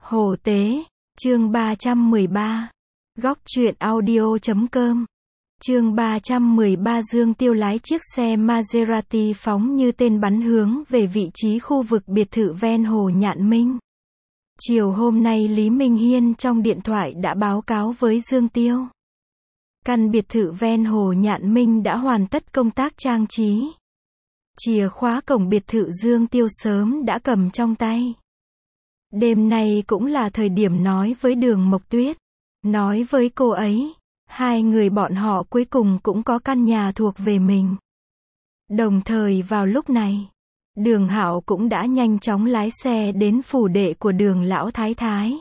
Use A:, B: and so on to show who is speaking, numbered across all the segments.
A: Hồ Tế, chương 313. Góc truyện audio.com. Chương 313 Dương Tiêu lái chiếc xe Maserati phóng như tên bắn hướng về vị trí khu vực biệt thự ven hồ Nhạn Minh. Chiều hôm nay Lý Minh Hiên trong điện thoại đã báo cáo với Dương Tiêu. Căn biệt thự ven hồ Nhạn Minh đã hoàn tất công tác trang trí. Chìa khóa cổng biệt thự Dương Tiêu sớm đã cầm trong tay. Đêm nay cũng là thời điểm nói với Đường Mộc Tuyết. Nói với cô ấy, hai người bọn họ cuối cùng cũng có căn nhà thuộc về mình. Đồng thời vào lúc này, Đường Hạo cũng đã nhanh chóng lái xe đến phủ đệ của Đường lão thái thái.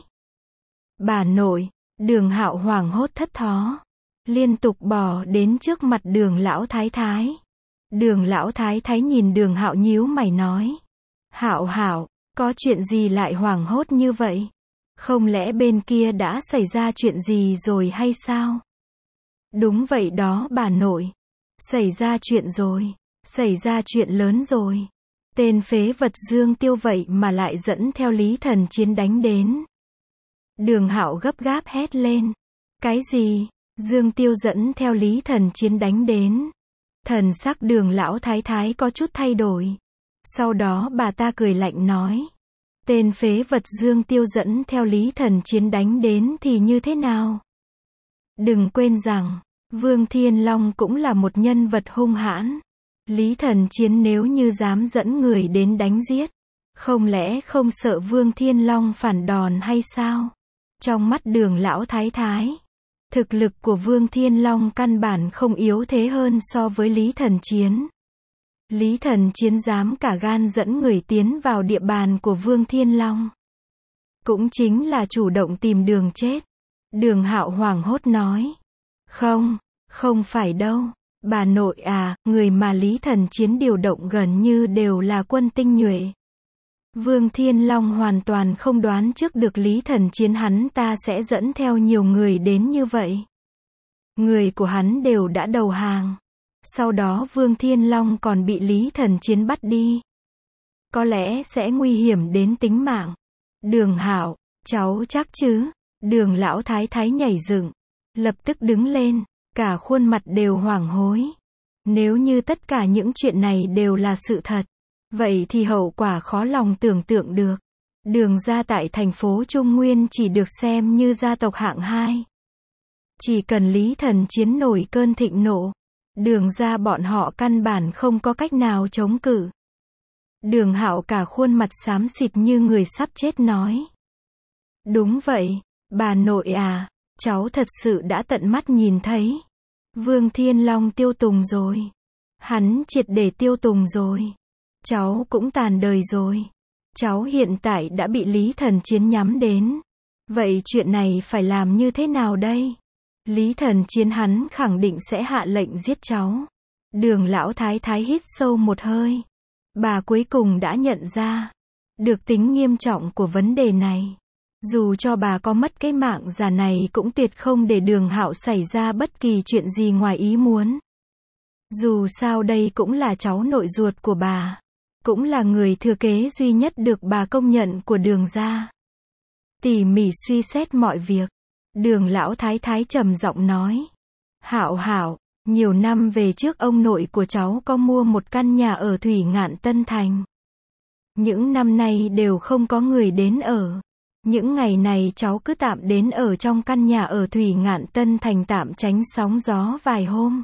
A: Bà nội, Đường Hạo hoảng hốt thất thó, liên tục bò đến trước mặt Đường lão thái thái. Đường lão thái thái nhìn Đường Hạo nhíu mày nói: "Hạo Hạo, có chuyện gì lại hoảng hốt như vậy? Không lẽ bên kia đã xảy ra chuyện gì rồi hay sao?" "Đúng vậy đó bà nội. Xảy ra chuyện rồi. Xảy ra chuyện lớn rồi. Tên phế vật Dương Tiêu vậy mà lại dẫn theo Lý Thần Chiến đánh đến." Đường Hạo gấp gáp hét lên. "Cái gì? Dương Tiêu dẫn theo Lý Thần Chiến đánh đến?" Thần sắc Đường lão thái thái có chút thay đổi. Sau đó bà ta cười lạnh nói: "Tên phế vật Dương Tiêu dẫn theo Lý Thần Chiến đánh đến thì như thế nào? Đừng quên rằng, Vương Thiên Long cũng là một nhân vật hung hãn. Lý Thần Chiến nếu như dám dẫn người đến đánh giết, không lẽ không sợ Vương Thiên Long phản đòn hay sao?" Trong mắt Đường lão thái thái, thực lực của Vương Thiên Long căn bản không yếu thế hơn so với Lý Thần Chiến. Lý Thần Chiến dám cả gan dẫn người tiến vào địa bàn của Vương Thiên Long, cũng chính là chủ động tìm đường chết. Đường Hạo hoảng hốt nói: Không phải đâu. Bà nội à, người mà Lý Thần Chiến điều động gần như đều là quân tinh nhuệ. Vương Thiên Long hoàn toàn không đoán trước được Lý Thần Chiến hắn ta sẽ dẫn theo nhiều người đến như vậy. Người của hắn đều đã đầu hàng. Sau đó Vương Thiên Long còn bị Lý Thần Chiến bắt đi. Có lẽ sẽ nguy hiểm đến tính mạng. Đường Hạo, cháu chắc chứ?" Đường lão thái thái nhảy dựng, lập tức đứng lên, cả khuôn mặt đều hoảng hối. Nếu như tất cả những chuyện này đều là sự thật, vậy thì hậu quả khó lòng tưởng tượng được. Đường gia tại thành phố Trung Nguyên chỉ được xem như gia tộc hạng 2. Chỉ cần Lý Thần Chiến nổi cơn thịnh nộ, Đường gia bọn họ căn bản không có cách nào chống cự. Đường Hạo cả khuôn mặt xám xịt như người sắp chết nói: "Đúng vậy, bà nội à, cháu thật sự đã tận mắt nhìn thấy. Vương Thiên Long tiêu tùng rồi. Hắn triệt để tiêu tùng rồi. Cháu cũng tàn đời rồi. Cháu hiện tại đã bị Lý Thần Chiến nhắm đến. Vậy chuyện này phải làm như thế nào đây? Lý Thần Chiến hắn khẳng định sẽ hạ lệnh giết cháu." Đường lão thái thái hít sâu một hơi. Bà cuối cùng đã nhận ra được tính nghiêm trọng của vấn đề này. Dù cho bà có mất cái mạng già này cũng tuyệt không để Đường Hạo xảy ra bất kỳ chuyện gì ngoài ý muốn. Dù sao đây cũng là cháu nội ruột của bà, cũng là người thừa kế duy nhất được bà công nhận của Đường gia. Tỉ mỉ suy xét mọi việc, Đường lão thái thái trầm giọng nói: "Hạo Hạo, nhiều năm về trước ông nội của cháu có mua một căn nhà ở Thủy Ngạn Tân Thành. Những năm nay đều không có người đến ở. Những ngày này cháu cứ tạm đến ở trong căn nhà ở Thủy Ngạn Tân Thành tạm tránh sóng gió vài hôm.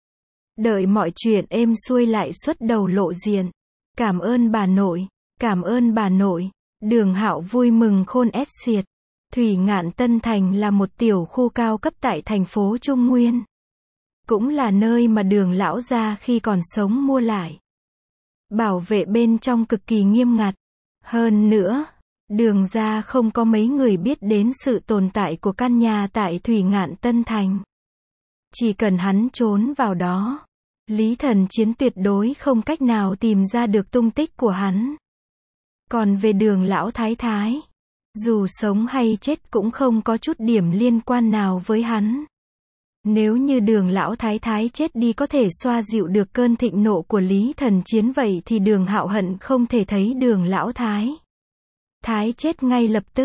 A: Đợi mọi chuyện êm xuôi lại xuất đầu lộ diện. Cảm ơn bà nội, cảm ơn bà nội." Đường Hạo vui mừng khôn xiết. Thủy Ngạn Tân Thành là một tiểu khu cao cấp tại thành phố Trung Nguyên. Cũng là nơi mà Đường lão gia khi còn sống mua lại. Bảo vệ bên trong cực kỳ nghiêm ngặt. Hơn nữa, Đường gia không có mấy người biết đến sự tồn tại của căn nhà tại Thủy Ngạn Tân Thành. Chỉ cần hắn trốn vào đó, Lý Thần Chiến tuyệt đối không cách nào tìm ra được tung tích của hắn. Còn về Đường lão thái thái, dù sống hay chết cũng không có chút điểm liên quan nào với hắn. Nếu như Đường lão thái thái chết đi có thể xoa dịu được cơn thịnh nộ của Lý Thần Chiến, vậy thì Đường Hạo hận không thể thấy Đường lão thái thái chết ngay lập tức.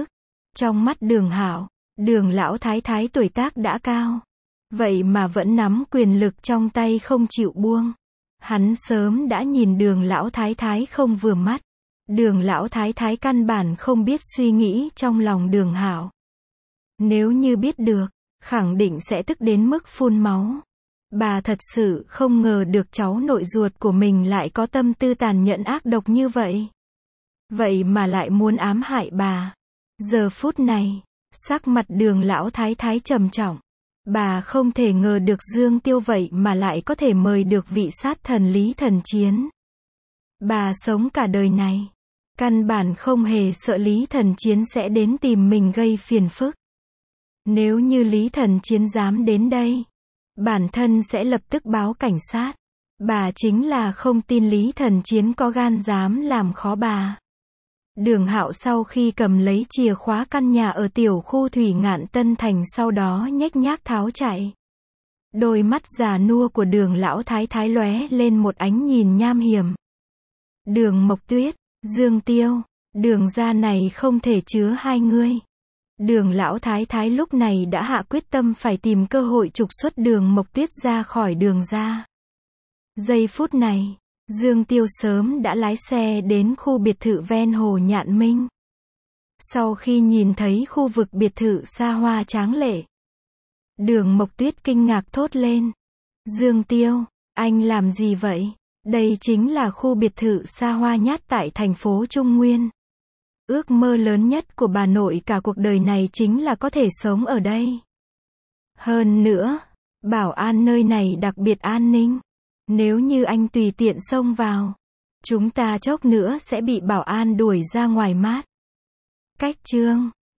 A: Trong mắt Đường Hạo, Đường lão thái thái tuổi tác đã cao. Vậy mà vẫn nắm quyền lực trong tay không chịu buông. Hắn sớm đã nhìn Đường lão thái thái không vừa mắt. Đường lão thái thái căn bản không biết suy nghĩ trong lòng Đường Hạo. Nếu như biết được, khẳng định sẽ tức đến mức phun máu. Bà thật sự không ngờ được cháu nội ruột của mình lại có tâm tư tàn nhẫn ác độc như vậy. Vậy mà lại muốn ám hại bà. Giờ phút này, sắc mặt Đường lão thái thái trầm trọng. Bà không thể ngờ được Dương Tiêu vậy mà lại có thể mời được vị sát thần Lý Thần Chiến. Bà sống cả đời này, căn bản không hề sợ Lý Thần Chiến sẽ đến tìm mình gây phiền phức. Nếu như Lý Thần Chiến dám đến đây, bản thân sẽ lập tức báo cảnh sát. Bà chính là không tin Lý Thần Chiến có gan dám làm khó bà. Đường Hạo sau khi cầm lấy chìa khóa căn nhà ở tiểu khu Thủy Ngạn Tân Thành sau đó nhếch nhác tháo chạy. Đôi mắt già nua của Đường lão thái thái lóe lên một ánh nhìn nham hiểm. Đường Mộc Tuyết, Dương Tiêu, Đường gia này không thể chứa hai người. Đường lão thái thái lúc này đã hạ quyết tâm phải tìm cơ hội trục xuất Đường Mộc Tuyết ra khỏi Đường gia. Giây phút này, Dương Tiêu sớm đã lái xe đến khu biệt thự ven hồ Nhạn Minh. Sau khi nhìn thấy khu vực biệt thự xa hoa tráng lệ, Đường Mộc Tuyết kinh ngạc thốt lên. Dương Tiêu, anh làm gì vậy? Đây chính là khu biệt thự xa hoa nhất tại thành phố Trung Nguyên. Ước mơ lớn nhất của bà nội cả cuộc đời này chính là có thể sống ở đây. Hơn nữa, bảo an nơi này đặc biệt an ninh. Nếu như anh tùy tiện xông vào, chúng ta chốc nữa sẽ bị bảo an đuổi ra ngoài mát. Cách chương